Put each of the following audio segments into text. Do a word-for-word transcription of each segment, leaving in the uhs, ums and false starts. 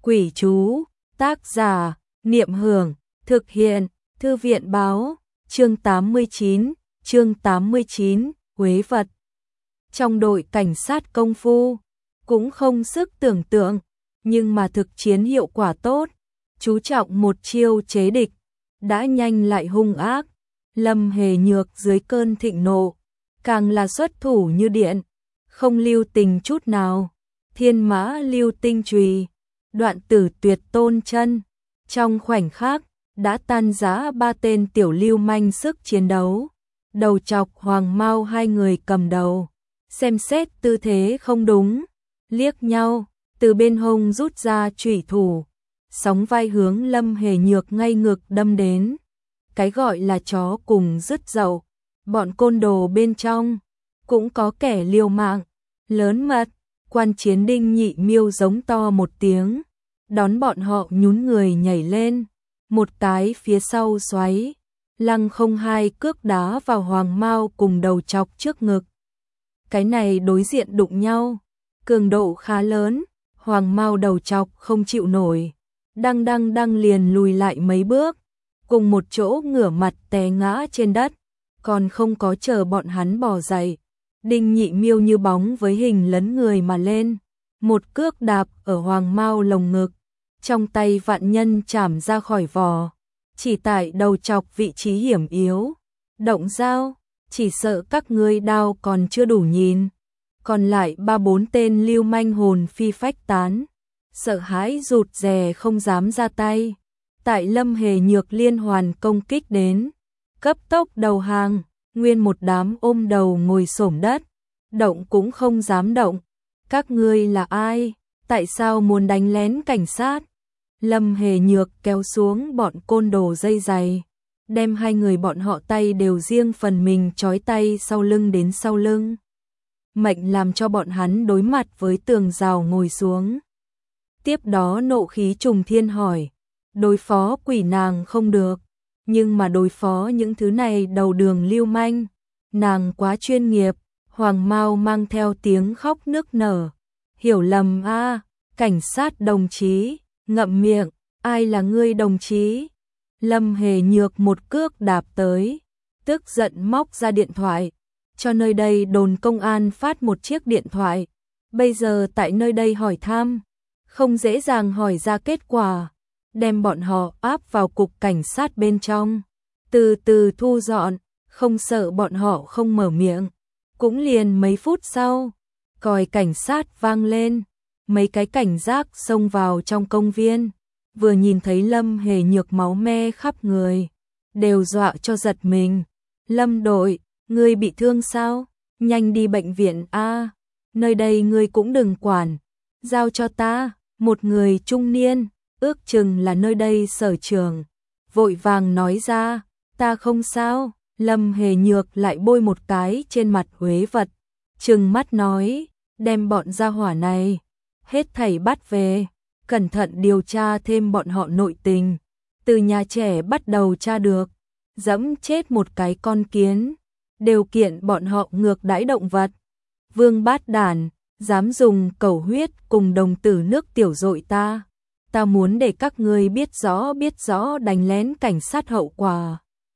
Quỷ chú, tác giả, Niệm Hưởng, thực hiện, Thư viện báo, chương tám mươi chín, chương tám mươi chín, Quế vật. Trong đội cảnh sát công phu, cũng không sức tưởng tượng, nhưng mà thực chiến hiệu quả tốt, chú trọng một chiêu chế địch, đã nhanh lại hung ác. Lâm Hề Nhược dưới cơn thịnh nộ, càng là xuất thủ như điện, không lưu tình chút nào. Thiên mã lưu tinh chùy, đoạn tử tuyệt tôn chân, trong khoảnh khắc đã tan rã ba tên tiểu lưu manh sức chiến đấu. Đầu chọc Hoàng Mao hai người cầm đầu, xem xét tư thế không đúng, liếc nhau, từ bên hông rút ra chủy thủ, sóng vai hướng Lâm Hề Nhược ngay ngực đâm đến. Cái gọi là chó cùng rứt dậu, bọn côn đồ bên trong cũng có kẻ liều mạng, lớn mật. Quan chiến Đinh Nhị Miêu giống to một tiếng, đón bọn họ nhún người nhảy lên, một cái phía sau xoáy, lăng không hai cước đá vào Hoàng Mao cùng đầu chọc trước ngực. Cái này đối diện đụng nhau, cường độ khá lớn, Hoàng Mao đầu chọc không chịu nổi, đăng đăng đăng liền lùi lại mấy bước, cùng một chỗ ngửa mặt té ngã trên đất, còn không có chờ bọn hắn bò dậy. Đinh Nhị Miêu như bóng với hình lấn người mà lên, một cước đạp ở Hoàng Mao lồng ngực, trong tay vạn nhân chảm ra khỏi vỏ, chỉ tại đầu chọc vị trí hiểm yếu. Động dao, chỉ sợ các ngươi đao còn chưa đủ nhìn. Còn lại ba bốn tên lưu manh hồn phi phách tán, sợ hãi rụt rè không dám ra tay. Tại Lâm Hề Nhược liên hoàn công kích đến, cấp tốc đầu hàng. Nguyên một đám ôm đầu ngồi xổm đất, động cũng không dám động. Các ngươi là ai? Tại sao muốn đánh lén cảnh sát? Lâm Hề Nhược kéo xuống bọn côn đồ dây dày, đem hai người bọn họ tay đều riêng phần mình trói tay sau lưng đến sau lưng. Mệnh làm cho bọn hắn đối mặt với tường rào ngồi xuống. Tiếp đó nộ khí trùng thiên hỏi, đối phó quỷ nàng không được, nhưng mà đối phó những thứ này đầu đường lưu manh, nàng quá chuyên nghiệp. Hoàng Mao mang theo tiếng khóc nức nở, hiểu lầm a, à, cảnh sát đồng chí, ngậm miệng, ai là ngươi đồng chí? Lâm Hề Nhược một cước đạp tới, tức giận móc ra điện thoại, cho nơi đây đồn công an phát một chiếc điện thoại, bây giờ tại nơi đây hỏi thăm, không dễ dàng hỏi ra kết quả. Đem bọn họ áp vào cục cảnh sát bên trong, từ từ thu dọn, không sợ bọn họ không mở miệng. Cũng liền mấy phút sau, còi cảnh sát vang lên, mấy cái cảnh giác xông vào trong công viên, vừa nhìn thấy Lâm Hề Nhược máu me khắp người, đều dọa cho giật mình. Lâm đội, ngươi bị thương sao? Nhanh đi bệnh viện a, nơi đây ngươi cũng đừng quản, giao cho ta. Một người trung niên, ước chừng là nơi đây sở trường, vội vàng nói ra, ta không sao. Lâm Hề Nhược lại bôi một cái trên mặt Huế vật, trừng mắt nói, đem bọn gia hỏa này hết thảy bắt về, cẩn thận điều tra thêm bọn họ nội tình, từ nhà trẻ bắt đầu tra được, dẫm chết một cái con kiến, đều kiện bọn họ ngược đãi động vật. Vương bát đản, dám dùng cẩu huyết cùng đồng tử nước tiểu dội ta, ta muốn để các ngươi biết rõ biết rõ đánh lén cảnh sát hậu quả.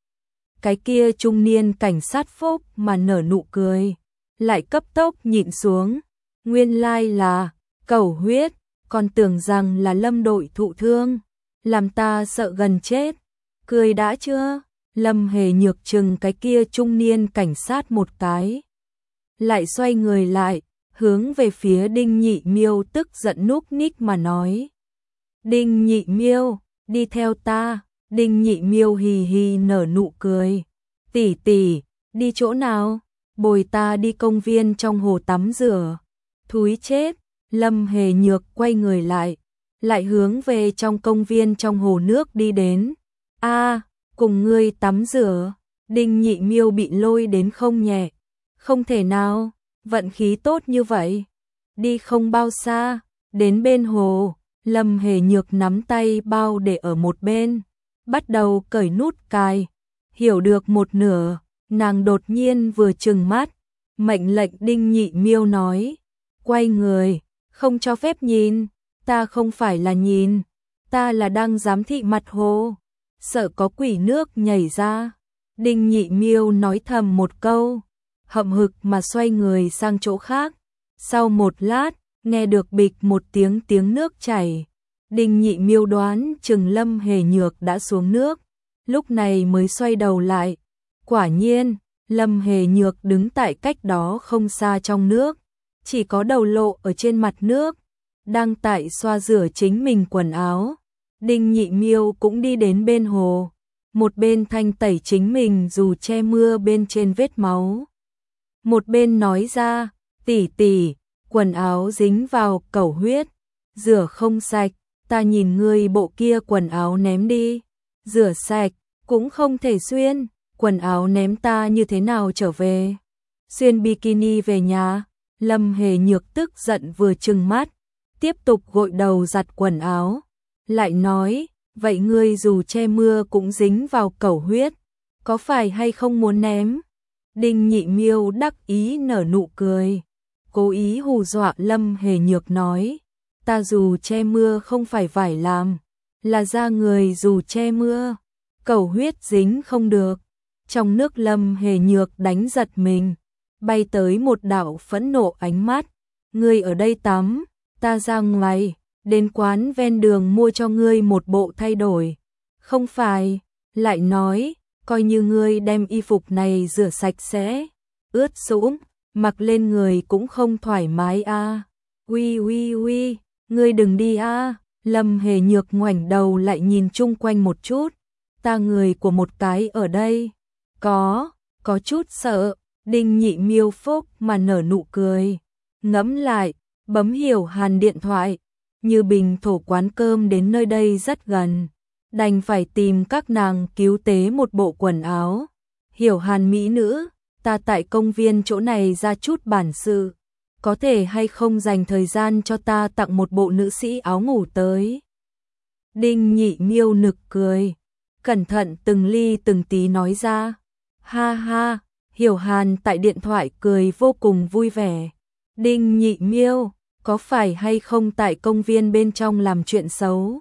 Cái kia trung niên cảnh sát phúc mà nở nụ cười, lại cấp tốc nhịn xuống, nguyên lai là cẩu huyết, còn tưởng rằng là Lâm đội thụ thương, làm ta sợ gần chết. Cười đã chưa? Lâm Hề Nhược chừng cái kia trung niên cảnh sát một cái, lại xoay người lại, hướng về phía Đinh Nhị Miêu tức giận núp ních mà nói, Đinh Nhị Miêu, đi theo ta. Đinh Nhị Miêu hì hì nở nụ cười, tỷ tỷ, đi chỗ nào? Bồi ta đi công viên trong hồ tắm rửa. Thúi chết. Lâm Hề Nhược quay người lại, lại hướng về trong công viên trong hồ nước đi đến. A, à, cùng ngươi tắm rửa. Đinh Nhị Miêu bị lôi đến không nhẹ. Không thể nào, vận khí tốt như vậy. Đi không bao xa, đến bên hồ, Lâm Hề Nhược nắm tay bao để ở một bên, bắt đầu cởi nút cài. Hiểu được một nửa, nàng đột nhiên vừa trừng mắt, mệnh lệnh Đinh Nhị Miêu nói, quay người, không cho phép nhìn. Ta không phải là nhìn, ta là đang giám thị mặt hồ, sợ có quỷ nước nhảy ra. Đinh Nhị Miêu nói thầm một câu, hậm hực mà xoay người sang chỗ khác. Sau một lát, nghe được bịch một tiếng tiếng nước chảy. Đinh Nhị Miêu đoán chừng Lâm Hề Nhược đã xuống nước, lúc này mới xoay đầu lại. Quả nhiên, Lâm Hề Nhược đứng tại cách đó không xa trong nước, chỉ có đầu lộ ở trên mặt nước, đang tại xoa rửa chính mình quần áo. Đinh Nhị Miêu cũng đi đến bên hồ, một bên thanh tẩy chính mình dù che mưa bên trên vết máu. Một bên nói ra, tỷ tỷ, quần áo dính vào cẩu huyết, rửa không sạch, ta nhìn ngươi bộ kia quần áo ném đi, rửa sạch, cũng không thể xuyên, quần áo ném ta như thế nào trở về. Xuyên bikini về nhà, Lâm Hề Nhược tức giận vừa trừng mắt, tiếp tục gội đầu giặt quần áo, lại nói, vậy ngươi dù che mưa cũng dính vào cẩu huyết, có phải hay không muốn ném? Đinh Nhị Miêu đắc ý nở nụ cười, cố ý hù dọa Lâm Hề Nhược nói, ta dù che mưa không phải vải làm, là da người dù che mưa, cẩu huyết dính không được. Trong nước Lâm Hề Nhược đánh giật mình, bay tới một đạo phẫn nộ ánh mắt, ngươi ở đây tắm, ta ra ngoài, đến quán ven đường mua cho ngươi một bộ thay đổi. Không phải, lại nói, coi như ngươi đem y phục này rửa sạch sẽ, ướt sũng, mặc lên người cũng không thoải mái a. À. Uy uy uy, ngươi đừng đi a. À. Lâm Hề Nhược ngoảnh đầu lại nhìn chung quanh một chút, ta người của một cái ở đây, có, có chút sợ. Đinh Nhị Miêu phốc mà nở nụ cười, ngẫm lại, bấm Hiểu Hàn điện thoại, Như Bình thổ quán cơm đến nơi đây rất gần, đành phải tìm các nàng cứu tế một bộ quần áo. Hiểu Hàn mỹ nữ, ta tại công viên chỗ này ra chút bản sự, có thể hay không dành thời gian cho ta tặng một bộ nữ sĩ áo ngủ tới. Đinh Nhị Miêu nực cười, cẩn thận từng ly từng tí nói ra, ha ha. Hiểu Hàn tại điện thoại cười vô cùng vui vẻ. Đinh Nhị Miêu, có phải hay không tại công viên bên trong làm chuyện xấu?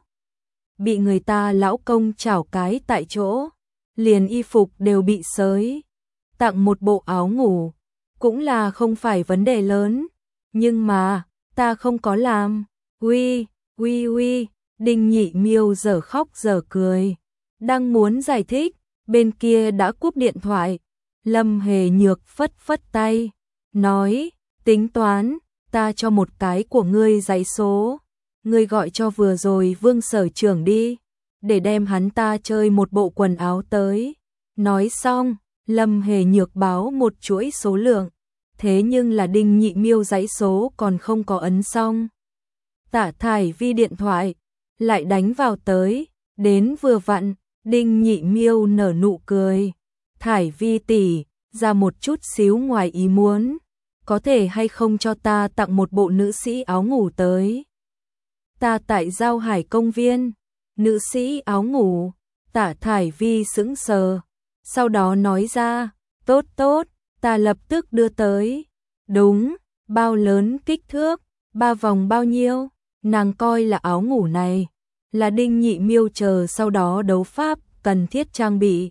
Bị người ta lão công chảo cái tại chỗ, liền y phục đều bị xới. Tặng một bộ áo ngủ, cũng là không phải vấn đề lớn. Nhưng mà, ta không có làm. Uy, uy uy, Đinh Nhị Miêu giờ khóc giờ cười. Đang muốn giải thích, bên kia đã cúp điện thoại. Lâm Hề Nhược phất phất tay, nói, tính toán, ta cho một cái của ngươi giấy số, ngươi gọi cho vừa rồi Vương Sở Trưởng đi, để đem hắn ta chơi một bộ quần áo tới. Nói xong, Lâm Hề Nhược báo một chuỗi số lượng, thế nhưng là Đinh Nhị Miêu giấy số còn không có ấn xong. Tạ Thải Vi điện thoại, lại đánh vào tới, đến vừa vặn, Đinh Nhị Miêu nở nụ cười. Thải Vi tỷ, ra một chút xíu ngoài ý muốn, có thể hay không cho ta tặng một bộ nữ sĩ áo ngủ tới. Ta tại Giao Hải công viên, nữ sĩ áo ngủ, Tạ Thải Vi sững sờ, sau đó nói ra, tốt tốt, ta lập tức đưa tới. Đúng, bao lớn kích thước, ba vòng bao nhiêu, nàng coi là áo ngủ này, là Đinh Nhị Miêu chờ sau đó đấu pháp cần thiết trang bị.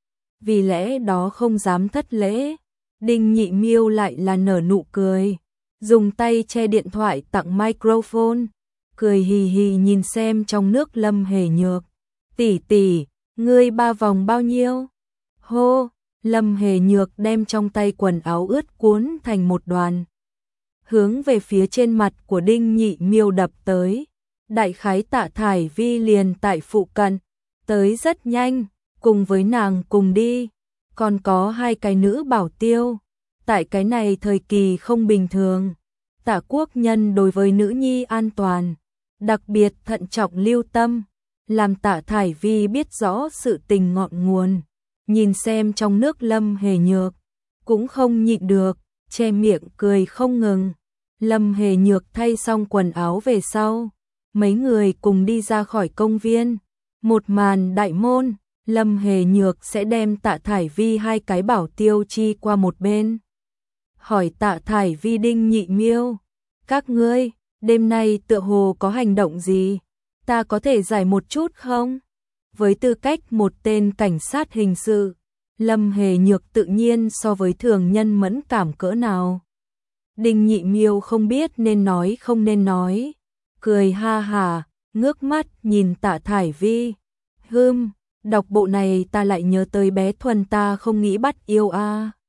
Vì lẽ đó không dám thất lễ, Đinh Nhị Miêu lại là nở nụ cười, dùng tay che điện thoại tặng microphone, cười hì hì nhìn xem trong nước Lâm Hề Nhược. Tỷ tỷ, ngươi ba vòng bao nhiêu? Hô, Lâm Hề Nhược đem trong tay quần áo ướt cuốn thành một đoàn, hướng về phía trên mặt của Đinh Nhị Miêu đập tới. Đại khái Tạ Thải Vi liền tại phụ cận, tới rất nhanh, cùng với nàng cùng đi, còn có hai cái nữ bảo tiêu. Tại cái này thời kỳ không bình thường, Tạ Quốc Nhân đối với nữ nhi an toàn, đặc biệt thận trọng lưu tâm, làm Tạ Thải Vi biết rõ sự tình ngọn nguồn. Nhìn xem trong nước Lâm Hề Nhược, cũng không nhịn được, che miệng cười không ngừng. Lâm Hề Nhược thay xong quần áo về sau, mấy người cùng đi ra khỏi công viên. Một màn đại môn, Lâm Hề Nhược sẽ đem Tạ Thải Vi hai cái bảo tiêu chi qua một bên. Hỏi Tạ Thải Vi Đinh Nhị Miêu, các ngươi, đêm nay tựa hồ có hành động gì, ta có thể giải một chút không? Với tư cách một tên cảnh sát hình sự, Lâm Hề Nhược tự nhiên so với thường nhân mẫn cảm cỡ nào. Đinh Nhị Miêu không biết nên nói không nên nói, cười ha hả, ngước mắt nhìn Tạ Thải Vi. Hừm, đọc bộ này ta lại nhớ tới bé Thuần ta không nghĩ bắt yêu a.